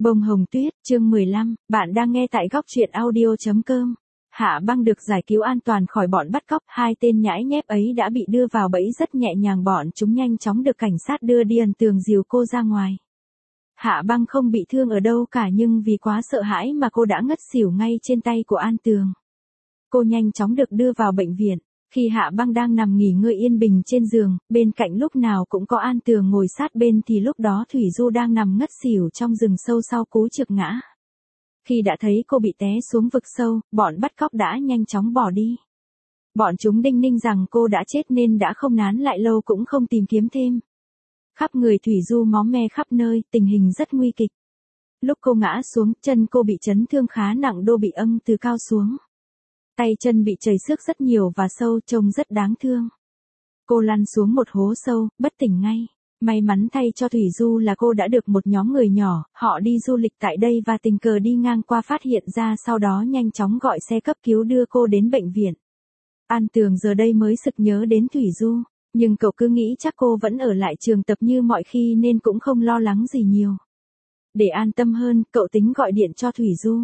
Bông hồng tuyết, chương 15, bạn đang nghe tại góc truyện audio.com. Hạ Băng được giải cứu an toàn khỏi bọn bắt cóc, hai tên nhãi nhép ấy đã bị đưa vào bẫy rất nhẹ nhàng, bọn chúng nhanh chóng được cảnh sát đưa đi ẩn tường dìu cô ra ngoài. Hạ Băng không bị thương ở đâu cả, nhưng vì quá sợ hãi mà cô đã ngất xỉu ngay trên tay của An Tường. Cô nhanh chóng được đưa vào bệnh viện. Khi Hạ Băng đang nằm nghỉ ngơi yên bình trên giường, bên cạnh lúc nào cũng có An Tường ngồi sát bên, thì lúc đó Thủy Du đang nằm ngất xỉu trong rừng sâu sau cú trượt ngã. Khi đã thấy cô bị té xuống vực sâu, bọn bắt cóc đã nhanh chóng bỏ đi. Bọn chúng đinh ninh rằng cô đã chết nên đã không nán lại lâu cũng không tìm kiếm thêm. Khắp người Thủy Du máu me khắp nơi, tình hình rất nguy kịch. Lúc cô ngã xuống, chân cô bị chấn thương khá nặng, đô bị âng từ cao xuống. Tay chân bị chảy xước rất nhiều và sâu, trông rất đáng thương. Cô lăn xuống một hố sâu, bất tỉnh ngay. May mắn thay cho Thủy Du là cô đã được một nhóm người nhỏ, họ đi du lịch tại đây và tình cờ đi ngang qua phát hiện ra, sau đó nhanh chóng gọi xe cấp cứu đưa cô đến bệnh viện. An Tường giờ đây mới sực nhớ đến Thủy Du, nhưng cậu cứ nghĩ chắc cô vẫn ở lại trường tập như mọi khi nên cũng không lo lắng gì nhiều. Để an tâm hơn, cậu tính gọi điện cho Thủy Du.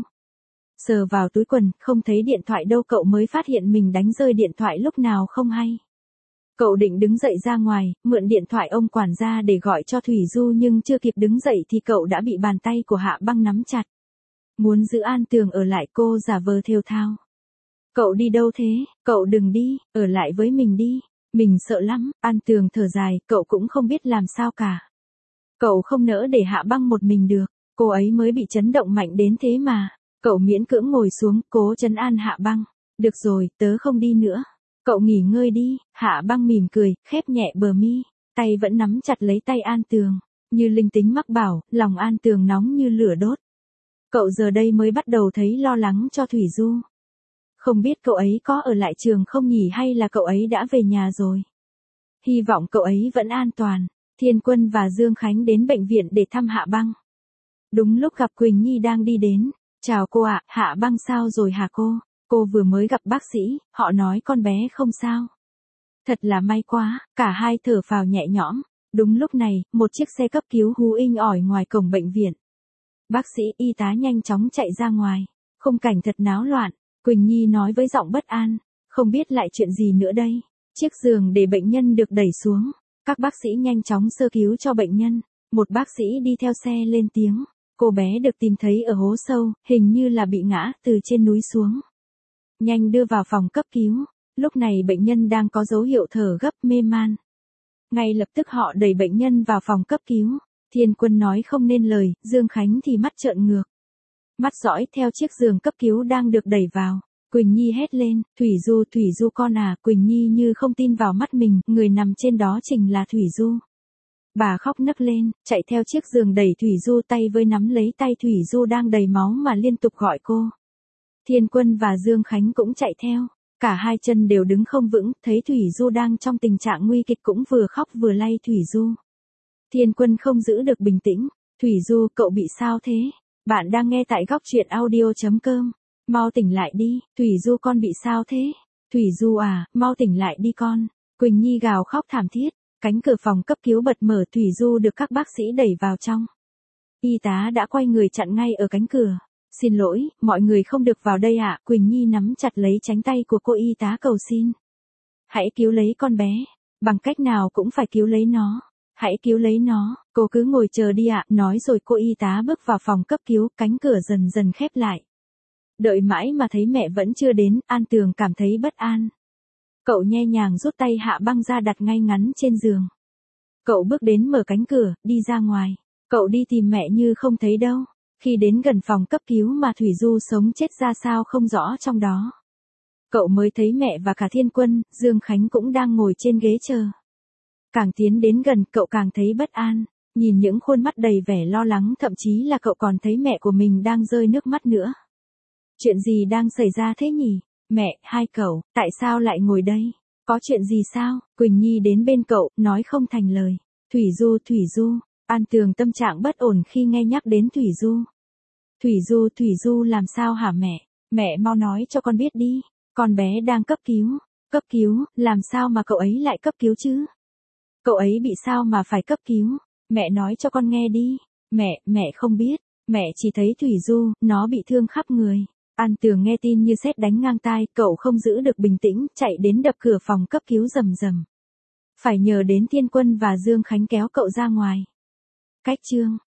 Sờ vào túi quần, không thấy điện thoại đâu, cậu mới phát hiện mình đánh rơi điện thoại lúc nào không hay. Cậu định đứng dậy ra ngoài, mượn điện thoại ông quản gia để gọi cho Thủy Du, nhưng chưa kịp đứng dậy thì cậu đã bị bàn tay của Hạ Băng nắm chặt. Muốn giữ An Tường ở lại, cô giả vờ thều thào. Cậu đi đâu thế? Cậu đừng đi, ở lại với mình đi. Mình sợ lắm. An Tường thở dài, cậu cũng không biết làm sao cả. Cậu không nỡ để Hạ Băng một mình được, cô ấy mới bị chấn động mạnh đến thế mà. Cậu miễn cưỡng ngồi xuống, cố trấn an Hạ Băng. Được rồi, tớ không đi nữa. Cậu nghỉ ngơi đi. Hạ Băng mỉm cười, khép nhẹ bờ mi, tay vẫn nắm chặt lấy tay An Tường. Như linh tính mách bảo, lòng An Tường nóng như lửa đốt. Cậu giờ đây mới bắt đầu thấy lo lắng cho Thủy Du. Không biết cậu ấy có ở lại trường không nhỉ, hay là cậu ấy đã về nhà rồi. Hy vọng cậu ấy vẫn an toàn. Thiên Quân và Dương Khánh đến bệnh viện để thăm Hạ Băng. Đúng lúc gặp Quỳnh Nhi đang đi đến. Chào cô ạ, Hạ Băng sao rồi hả cô? Cô vừa mới gặp bác sĩ, họ nói con bé không sao. Thật là may quá, cả hai thở phào nhẹ nhõm. Đúng lúc này, một chiếc xe cấp cứu hú inh ỏi ngoài cổng bệnh viện. Bác sĩ, y tá nhanh chóng chạy ra ngoài. Khung cảnh thật náo loạn, Quỳnh Nhi nói với giọng bất an. Không biết lại chuyện gì nữa đây. Chiếc giường để bệnh nhân được đẩy xuống. Các bác sĩ nhanh chóng sơ cứu cho bệnh nhân. Một bác sĩ đi theo xe lên tiếng. Cô bé được tìm thấy ở hố sâu, hình như là bị ngã từ trên núi xuống. Nhanh đưa vào phòng cấp cứu. Lúc này bệnh nhân đang có dấu hiệu thở gấp, mê man. Ngay lập tức họ đẩy bệnh nhân vào phòng cấp cứu. Thiên Quân nói không nên lời, Dương Khánh thì mắt trợn ngược. Mắt dõi theo chiếc giường cấp cứu đang được đẩy vào. Quỳnh Nhi hét lên, Thủy Du con à. Quỳnh Nhi như không tin vào mắt mình, người nằm trên đó chính là Thủy Du. Bà khóc nấc lên, chạy theo chiếc giường đẩy Thủy Du, tay với nắm lấy tay Thủy Du đang đầy máu mà liên tục gọi cô. Thiên Quân và Dương Khánh cũng chạy theo. Cả hai chân đều đứng không vững, thấy Thủy Du đang trong tình trạng nguy kịch cũng vừa khóc vừa lay Thủy Du. Thiên Quân không giữ được bình tĩnh. Thủy Du, cậu bị sao thế? Bạn đang nghe tại góc truyện audio.com. Mau tỉnh lại đi, Thủy Du con bị sao thế? Thủy Du à, mau tỉnh lại đi con. Quỳnh Nhi gào khóc thảm thiết. Cánh cửa phòng cấp cứu bật mở, Thủy Du được các bác sĩ đẩy vào trong. Y tá đã quay người chặn ngay ở cánh cửa. Xin lỗi, mọi người không được vào đây ạ. Quỳnh Nhi nắm chặt lấy cánh tay của cô y tá cầu xin. Hãy cứu lấy con bé. Bằng cách nào cũng phải cứu lấy nó. Hãy cứu lấy nó, cô cứ ngồi chờ đi ạ. Nói rồi cô y tá bước vào phòng cấp cứu, cánh cửa dần dần khép lại. Đợi mãi mà thấy mẹ vẫn chưa đến, An Tường cảm thấy bất an. Cậu nhẹ nhàng rút tay Hạ Băng ra đặt ngay ngắn trên giường. Cậu bước đến mở cánh cửa, đi ra ngoài. Cậu đi tìm mẹ như không thấy đâu. Khi đến gần phòng cấp cứu mà Thủy Du sống chết ra sao không rõ trong đó. Cậu mới thấy mẹ và cả Thiên Quân, Dương Khánh cũng đang ngồi trên ghế chờ. Càng tiến đến gần, cậu càng thấy bất an. Nhìn những khuôn mắt đầy vẻ lo lắng, thậm chí là cậu còn thấy mẹ của mình đang rơi nước mắt nữa. Chuyện gì đang xảy ra thế nhỉ? Mẹ, hai cậu, tại sao lại ngồi đây? Có chuyện gì sao? Quỳnh Nhi đến bên cậu, nói không thành lời. Thủy Du. An Tường tâm trạng bất ổn khi nghe nhắc đến Thủy Du. Thủy Du làm sao hả mẹ? Mẹ mau nói cho con biết đi. Con bé đang cấp cứu. Cấp cứu, làm sao mà cậu ấy lại cấp cứu chứ? Cậu ấy bị sao mà phải cấp cứu? Mẹ nói cho con nghe đi. Mẹ không biết. Mẹ chỉ thấy Thủy Du, nó bị thương khắp người. An Tường nghe tin như sét đánh ngang tai, cậu không giữ được bình tĩnh, chạy đến đập cửa phòng cấp cứu rầm rầm. Phải nhờ đến Thiên Quân và Dương Khánh kéo cậu ra ngoài. Cách chương